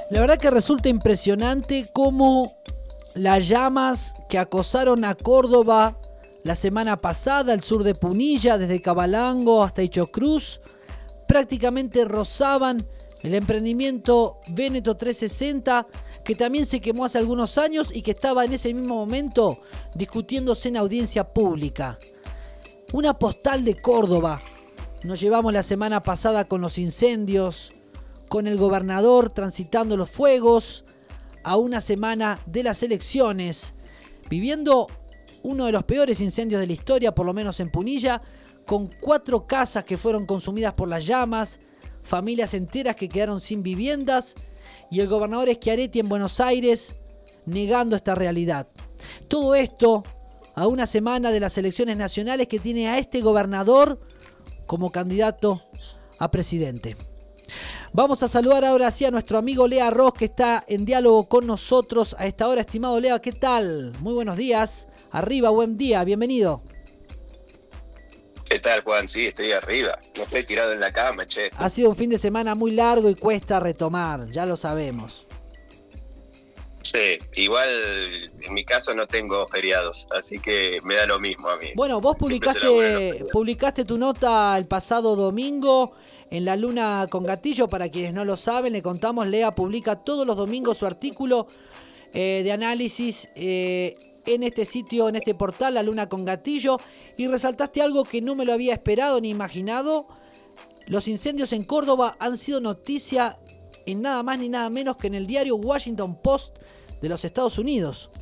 La verdad que resulta impresionante cómo las llamas que acosaron a Córdoba la semana pasada, al sur de Punilla, desde Cabalango hasta Ichocruz, prácticamente rozaban el emprendimiento Véneto 360, que también se quemó hace algunos años y que estaba en ese mismo momento discutiéndose en audiencia pública. Una postal de Córdoba nos llevamos la semana pasada con los incendios, con el gobernador transitando los fuegos, a una semana de las elecciones, viviendo uno de los peores incendios de la historia, por lo menos en Punilla, con 4 casas que fueron consumidas por las llamas, familias enteras que quedaron sin viviendas, y el gobernador Schiaretti en Buenos Aires negando esta realidad. Todo esto a una semana de las elecciones nacionales que tiene a este gobernador como candidato a presidente. Vamos a saludar ahora sí a nuestro amigo Lea Ross, que está en diálogo con nosotros a esta hora. Estimado Lea, ¿qué tal? Muy buenos días. Arriba, buen día, bienvenido. ¿Qué tal, Juan? Sí, estoy arriba. No estoy tirado en la cama, che. Ha sido un fin de semana muy largo y cuesta retomar, ya lo sabemos. Sí, igual en mi caso no tengo feriados, así que me da lo mismo a mí. Bueno, vos publicaste tu nota el pasado domingo en La Luna con Gatillo. Para quienes no lo saben, le contamos, Lea publica todos los domingos su artículo de análisis en este sitio, en este portal, La Luna con Gatillo, y resaltaste algo que no me lo había esperado ni imaginado. Los incendios en Córdoba han sido noticia en nada más ni nada menos que en el diario Washington Post de los Estados Unidos.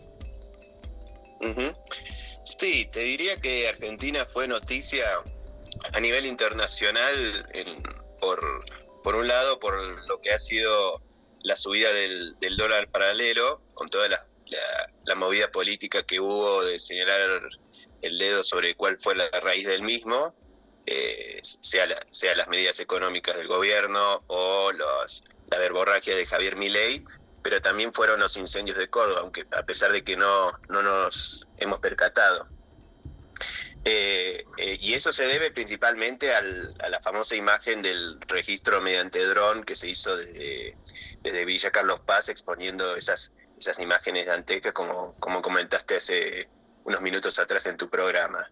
Uh-huh. Sí, te diría que Argentina fue noticia a nivel internacional por un lado por lo que ha sido la subida del dólar paralelo, con toda la movida política que hubo de señalar el dedo sobre cuál fue la raíz del mismo, sea las medidas económicas del gobierno o la verborragia de Javier Milei, pero también fueron los incendios de Córdoba, aunque a pesar de que no nos hemos percatado. Y eso se debe principalmente a la famosa imagen del registro mediante dron que se hizo desde Villa Carlos Paz, exponiendo esas imágenes dantescas, como comentaste hace unos minutos atrás en tu programa.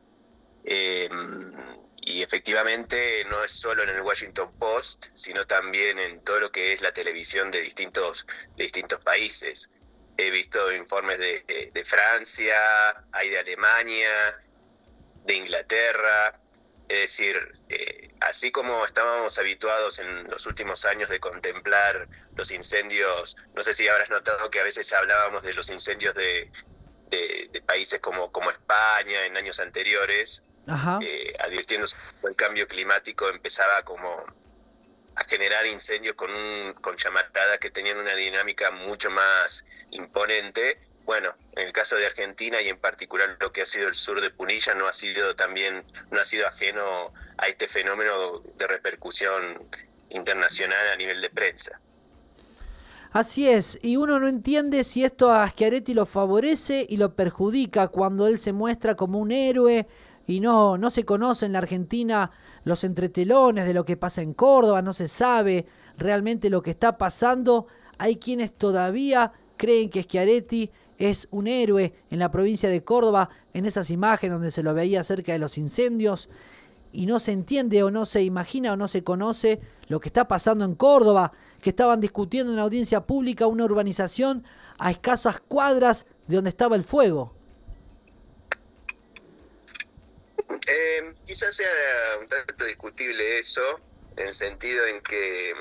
Y efectivamente no es solo en el Washington Post, sino también en todo lo que es la televisión de distintos países. He visto informes de Francia, hay de Alemania, de Inglaterra. Es decir, así como estábamos habituados en los últimos años de contemplar los incendios, no sé si habrás notado que a veces hablábamos de los incendios de países como España en años anteriores, advirtiéndose que el cambio climático empezaba como a generar incendios con llamaradas que tenían una dinámica mucho más imponente. Bueno, en el caso de Argentina y en particular lo que ha sido el sur de Punilla no ha sido ajeno a este fenómeno de repercusión internacional a nivel de prensa. Así es, y uno no entiende si esto a Schiaretti lo favorece y lo perjudica cuando él se muestra como un héroe y no se conoce en la Argentina los entretelones de lo que pasa en Córdoba, no se sabe realmente lo que está pasando. Hay quienes todavía creen que Schiaretti es un héroe en la provincia de Córdoba, en esas imágenes donde se lo veía cerca de los incendios, y no se entiende o no se imagina o no se conoce lo que está pasando en Córdoba, que estaban discutiendo en audiencia pública una urbanización a escasas cuadras de donde estaba el fuego. Quizás sea un tanto discutible eso, en el sentido en que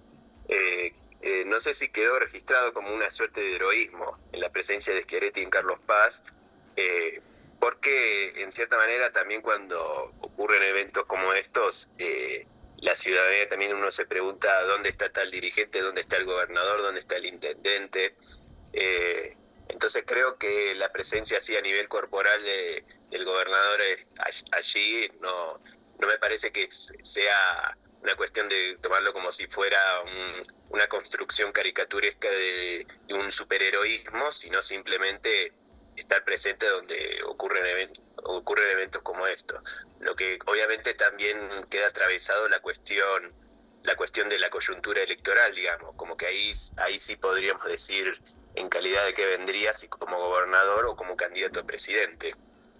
no sé si quedó registrado como una suerte de heroísmo en la presencia de Schiaretti en Carlos Paz, porque en cierta manera también cuando ocurren eventos como estos, la ciudadanía también uno se pregunta dónde está tal dirigente, dónde está el gobernador, dónde está el intendente. Entonces creo que la presencia así a nivel corporal del gobernador allí no me parece que sea una cuestión de tomarlo como si fuera una construcción caricaturesca de un superheroísmo, sino simplemente estar presente donde ocurren eventos como estos. Lo que obviamente también queda atravesado la cuestión la cuestión de la coyuntura electoral, digamos, como que ahí sí podríamos decir en calidad de qué vendría, si como gobernador o como candidato a presidente.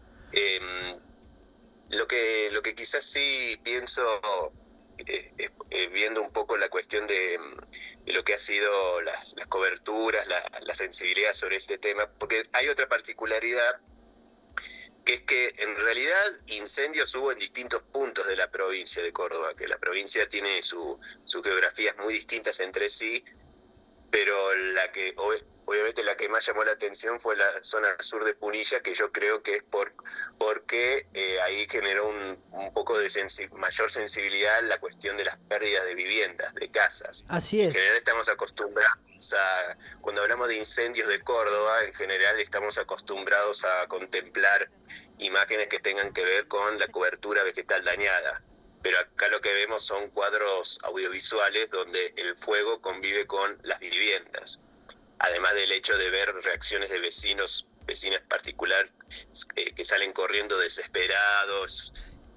Lo que quizás sí pienso, viendo un poco la cuestión de lo que ha sido las coberturas, la sensibilidad sobre este tema, porque hay otra particularidad, que es que en realidad incendios hubo en distintos puntos de la provincia de Córdoba, que la provincia tiene sus geografías muy distintas entre sí, pero obviamente la que más llamó la atención fue la zona sur de Punilla, que yo creo que es porque ahí generó un poco de mayor sensibilidad la cuestión de las pérdidas de viviendas, de casas. Así es. En general estamos acostumbrados cuando hablamos de incendios de Córdoba, en general estamos acostumbrados a contemplar imágenes que tengan que ver con la cobertura vegetal dañada. Pero acá lo que vemos son cuadros audiovisuales donde el fuego convive con las viviendas. Además del hecho de ver reacciones de vecinas particular, que salen corriendo desesperados,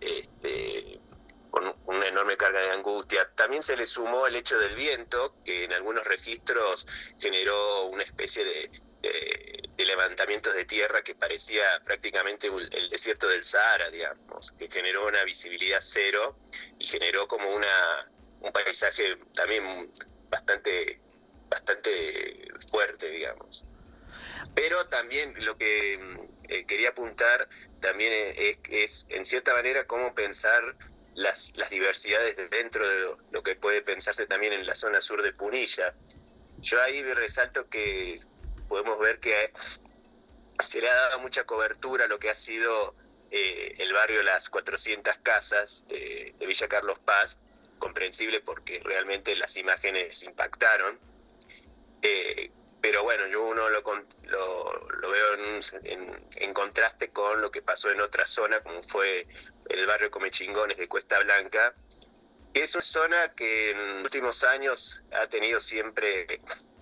con una enorme carga de angustia. También se le sumó el hecho del viento, que en algunos registros generó una especie de levantamientos de tierra que parecía prácticamente el desierto del Sahara, digamos, que generó una visibilidad cero y generó como un paisaje también bastante fuerte, digamos. Pero también lo que quería apuntar también es en cierta manera cómo pensar las diversidades dentro de lo que puede pensarse también en la zona sur de Punilla. Yo ahí resalto que podemos ver que se le ha dado mucha cobertura a lo que ha sido el barrio Las 400 Casas de Villa Carlos Paz, comprensible porque realmente las imágenes impactaron. Pero bueno, uno lo veo en contraste con lo que pasó en otra zona, como fue el barrio Comechingones de Cuesta Blanca, que es una zona que en últimos años ha tenido siempre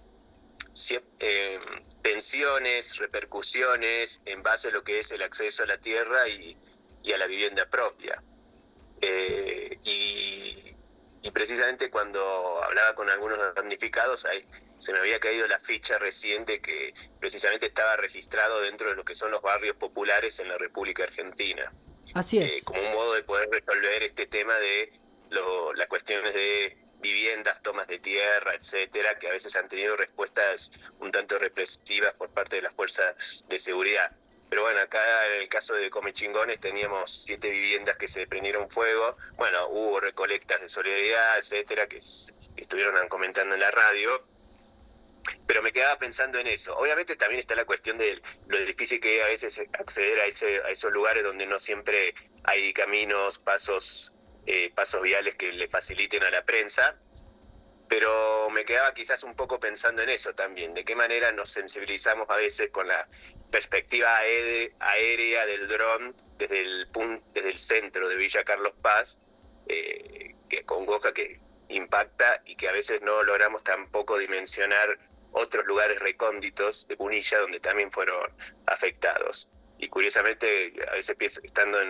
tensiones, repercusiones en base a lo que es el acceso a la tierra y a la vivienda propia. Y precisamente cuando hablaba con algunos damnificados, se me había caído la ficha recién de que precisamente estaba registrado dentro de lo que son los barrios populares en la República Argentina. Así es. Como un modo de poder resolver este tema de las cuestiones de viviendas, tomas de tierra, etcétera, que a veces han tenido respuestas un tanto represivas por parte de las fuerzas de seguridad. Pero bueno, acá en el caso de Comechingones teníamos 7 viviendas que se prendieron fuego. Bueno, hubo recolectas de solidaridad, etcétera, que estuvieron comentando en la radio. Pero me quedaba pensando en eso. Obviamente también está la cuestión de lo difícil que es a veces acceder a esos lugares donde no siempre hay caminos, pasos viales que le faciliten a la prensa. Pero me quedaba quizás un poco pensando en eso también, de qué manera nos sensibilizamos a veces con la perspectiva aérea del dron desde el centro de Villa Carlos Paz, que congoja, que impacta y que a veces no logramos tampoco dimensionar otros lugares recónditos de Punilla donde también fueron afectados. Y curiosamente, a veces pienso,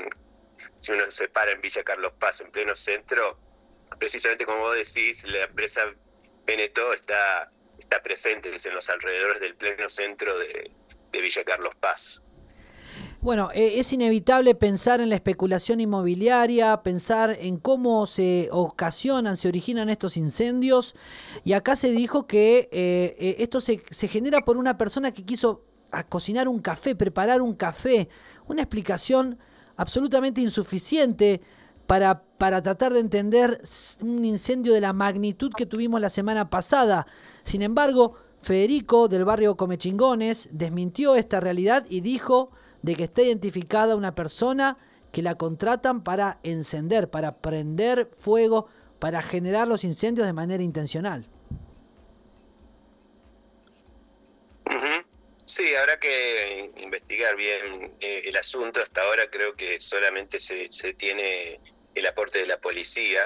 si uno se para en Villa Carlos Paz, en pleno centro, precisamente como vos decís, la empresa Beneteau está presente en los alrededores del pleno centro de Villa Carlos Paz. Bueno, es inevitable pensar en la especulación inmobiliaria, pensar en cómo se originan estos incendios, y acá se dijo que esto se genera por una persona que quiso cocinar un café, preparar un café, una explicación absolutamente insuficiente para tratar de entender un incendio de la magnitud que tuvimos la semana pasada. Sin embargo, Federico del barrio Comechingones desmintió esta realidad y dijo de que está identificada una persona que la contratan para encender, para prender fuego, para generar los incendios de manera intencional. Sí, habrá que investigar bien el asunto. Hasta ahora creo que solamente se tiene el aporte de la policía.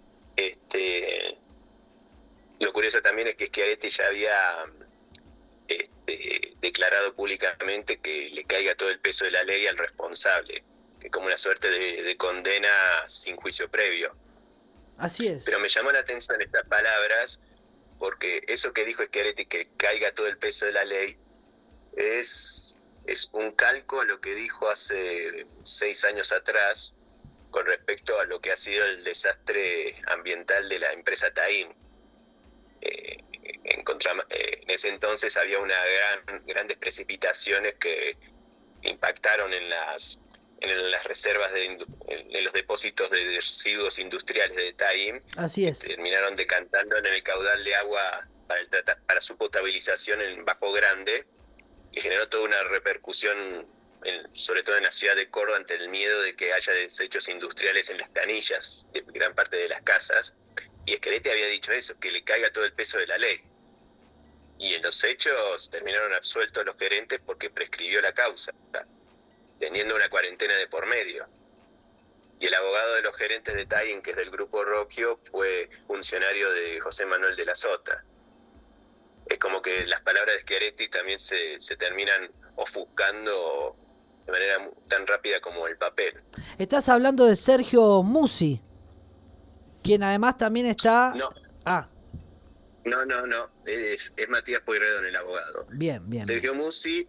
Lo curioso también es que Schiaretti ya había declarado públicamente que le caiga todo el peso de la ley al responsable, que como una suerte de condena sin juicio previo. Así es. Pero me llamó la atención estas palabras, porque eso que dijo Schiaretti, que caiga todo el peso de la ley, es un calco a lo que dijo hace 6 años atrás con respecto a lo que ha sido el desastre ambiental de la empresa Taim. En ese entonces había grandes precipitaciones que impactaron en las reservas, en los depósitos de residuos industriales de Taim. Así es. Terminaron decantando en el caudal de agua para su potabilización en Bajo Grande, y generó toda una repercusión, sobre todo en la ciudad de Córdoba, ante el miedo de que haya desechos industriales en las canillas de gran parte de las casas. Y Schiaretti había dicho eso, que le caiga todo el peso de la ley. Y en los hechos terminaron absueltos los gerentes porque prescribió la causa, teniendo una cuarentena de por medio. Y el abogado de los gerentes de Taim, que es del Grupo Rocchio, fue funcionario de José Manuel de la Sota. Es como que las palabras de Schiaretti también se terminan ofuscando de manera tan rápida como el papel. Estás hablando de Sergio Musi, quien además también está... No. No. Es Matías Pueyrredón el abogado. Bien. Sergio Musi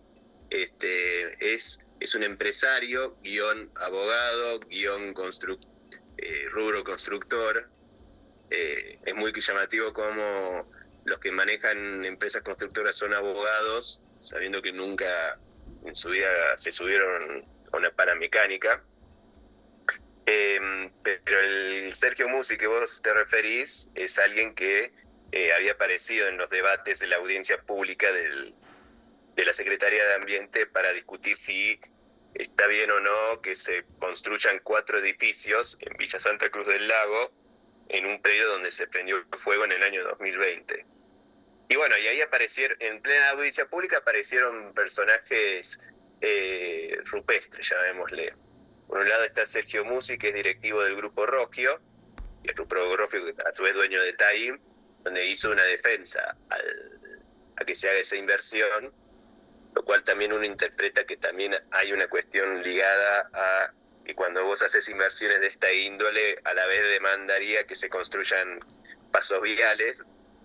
es un empresario, abogado, rubro constructor. Es muy llamativo cómo los que manejan empresas constructoras son abogados, sabiendo que nunca en su vida se subieron a una paramecánica. Pero el Sergio Musi que vos te referís es alguien que había aparecido en los debates de la audiencia pública de la Secretaría de Ambiente para discutir si está bien o no que se construyan 4 edificios en Villa Santa Cruz del Lago, en un predio donde se prendió fuego en el año 2020. Y bueno, y ahí en plena audiencia pública aparecieron personajes rupestres, llamémosle. Por un lado está Sergio Musi, que es directivo del Grupo Rocchio, y el Grupo Rocchio, a su vez dueño de Taim, donde hizo una defensa a que se haga esa inversión, lo cual también uno interpreta que también hay una cuestión ligada a que cuando vos haces inversiones de esta índole, a la vez demandaría que se construyan pasos viales,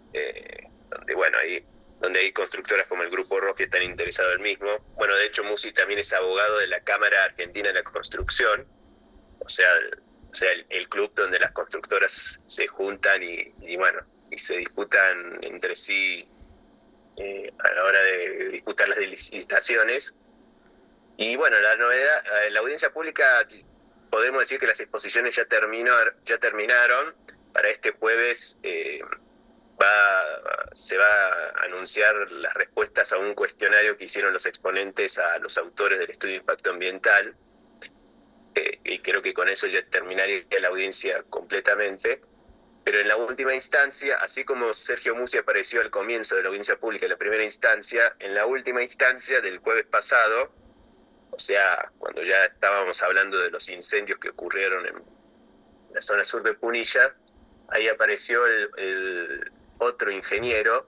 donde hay constructoras como el Grupo Rocchio que están interesados en el mismo. Bueno, de hecho Musi también es abogado de la Cámara Argentina de la Construcción, o sea el club donde las constructoras se juntan y se disputan entre sí a la hora de disputar las licitaciones. Y bueno, la novedad, la audiencia pública, podemos decir que las exposiciones ya terminaron. Para este jueves se va a anunciar las respuestas a un cuestionario que hicieron los exponentes a los autores del estudio de impacto ambiental, y creo que con eso ya terminaría la audiencia completamente. Pero en la última instancia, así como Sergio Musi apareció al comienzo de la audiencia pública en la primera instancia, en la última instancia del jueves pasado, o sea, cuando ya estábamos hablando de los incendios que ocurrieron en la zona sur de Punilla, ahí apareció el otro ingeniero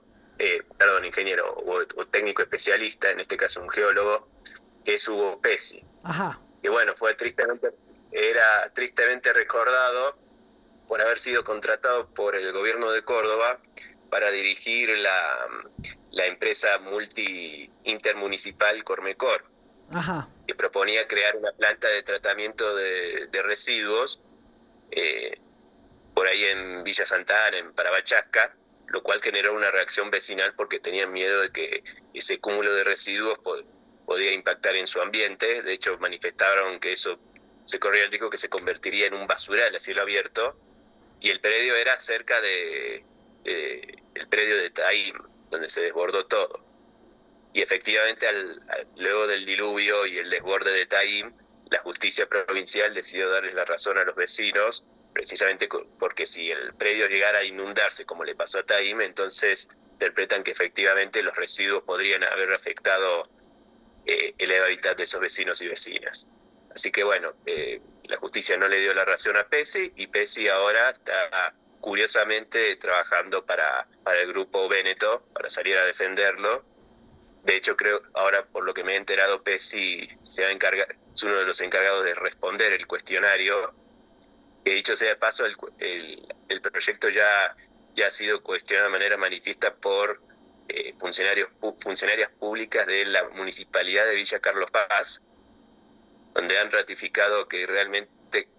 o técnico especialista, en este caso un geólogo, que es Hugo Pesci. Ajá. Que bueno, era tristemente recordado por haber sido contratado por el gobierno de Córdoba para dirigir la empresa intermunicipal Cormecor. Ajá. Que proponía crear una planta de tratamiento de residuos por ahí en Villa Santa Ana, en Parabachasca, lo cual generó una reacción vecinal porque tenían miedo de que ese cúmulo de residuos podía impactar en su ambiente. De hecho, manifestaron que eso se corría el riesgo que se convertiría en un basural a cielo abierto, y el predio era cerca el predio de Taim, donde se desbordó todo. Y efectivamente, luego del diluvio y el desborde de Taim, la justicia provincial decidió darles la razón a los vecinos, precisamente porque si el predio llegara a inundarse como le pasó a Taim, entonces interpretan que efectivamente los residuos podrían haber afectado el hábitat de esos vecinos y vecinas. Así que bueno, la justicia no le dio la razón a Pesci, y Pesci ahora está curiosamente trabajando para el Grupo Véneto, para salir a defenderlo. De hecho, creo, ahora por lo que me he enterado, Pesci es uno de los encargados de responder el cuestionario Que dicho sea de paso, el proyecto ya ha sido cuestionado de manera manifiesta por funcionarias públicas de la Municipalidad de Villa Carlos Paz, donde han ratificado que realmente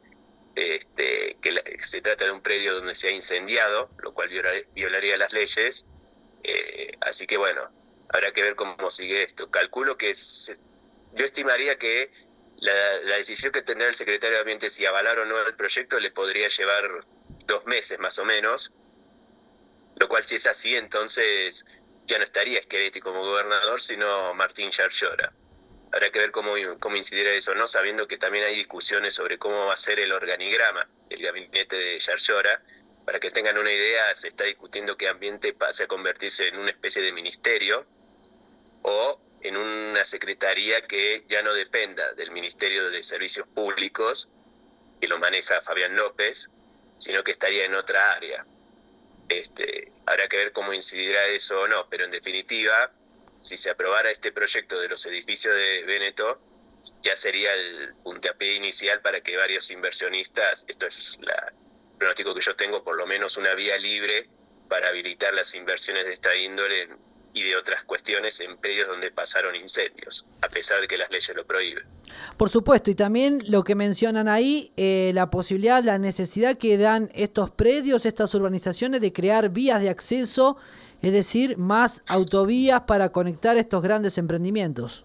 se trata de un predio donde se ha incendiado, lo cual violaría las leyes. Así que bueno, habrá que ver cómo sigue esto. Calculo que yo estimaría que la decisión que tendrá el secretario de Ambiente, si avalar o no el proyecto, le podría llevar 2 meses más o menos, lo cual, si es así, entonces ya no estaría Schiaretti como gobernador, sino Martín Yarlora. Habrá que ver cómo incidirá eso, ¿no? Sabiendo que también hay discusiones sobre cómo va a ser el organigrama del gabinete de Yarlora. Para que tengan una idea, se está discutiendo que Ambiente pase a convertirse en una especie de ministerio o en una secretaría que ya no dependa del Ministerio de Servicios Públicos, que lo maneja Fabián López, sino que estaría en otra área. Habrá que ver cómo incidirá eso o no, pero en definitiva, si se aprobara este proyecto de los edificios de Véneto, ya sería el puntapié inicial para que varios inversionistas, esto es el pronóstico que yo tengo, por lo menos una vía libre para habilitar las inversiones de esta índole y de otras cuestiones en predios donde pasaron incendios, a pesar de que las leyes lo prohíben. Por supuesto, y también lo que mencionan ahí, la posibilidad, la necesidad que dan estos predios, estas urbanizaciones, de crear vías de acceso, es decir, más autovías para conectar estos grandes emprendimientos.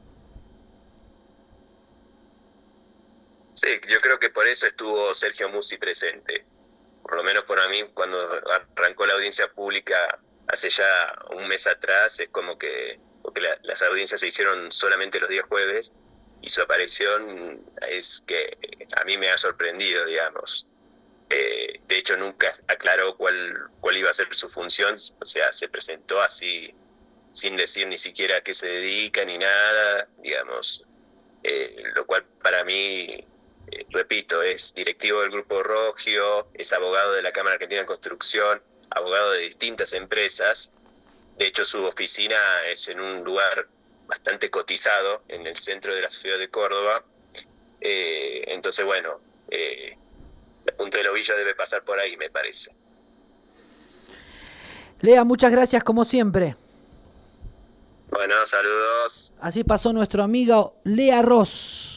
Sí, yo creo que por eso estuvo Sergio Musi presente. Por lo menos para mí, cuando arrancó la audiencia pública hace ya un mes atrás, es como que porque las audiencias se hicieron solamente los días jueves, y su aparición es que a mí me ha sorprendido, digamos. De hecho, nunca aclaró cuál iba a ser su función, o sea, se presentó así, sin decir ni siquiera a qué se dedica ni nada, digamos. Lo cual para mí, repito, es directivo del Grupo Rogio, es abogado de la Cámara Argentina de Construcción, abogado de distintas empresas. De hecho, su oficina es en un lugar bastante cotizado en el centro de la ciudad de Córdoba. Entonces, bueno, la punta del ovillo debe pasar por ahí, me parece. Lea, muchas gracias como siempre. Bueno, saludos. Así pasó nuestro amigo Lea Ross.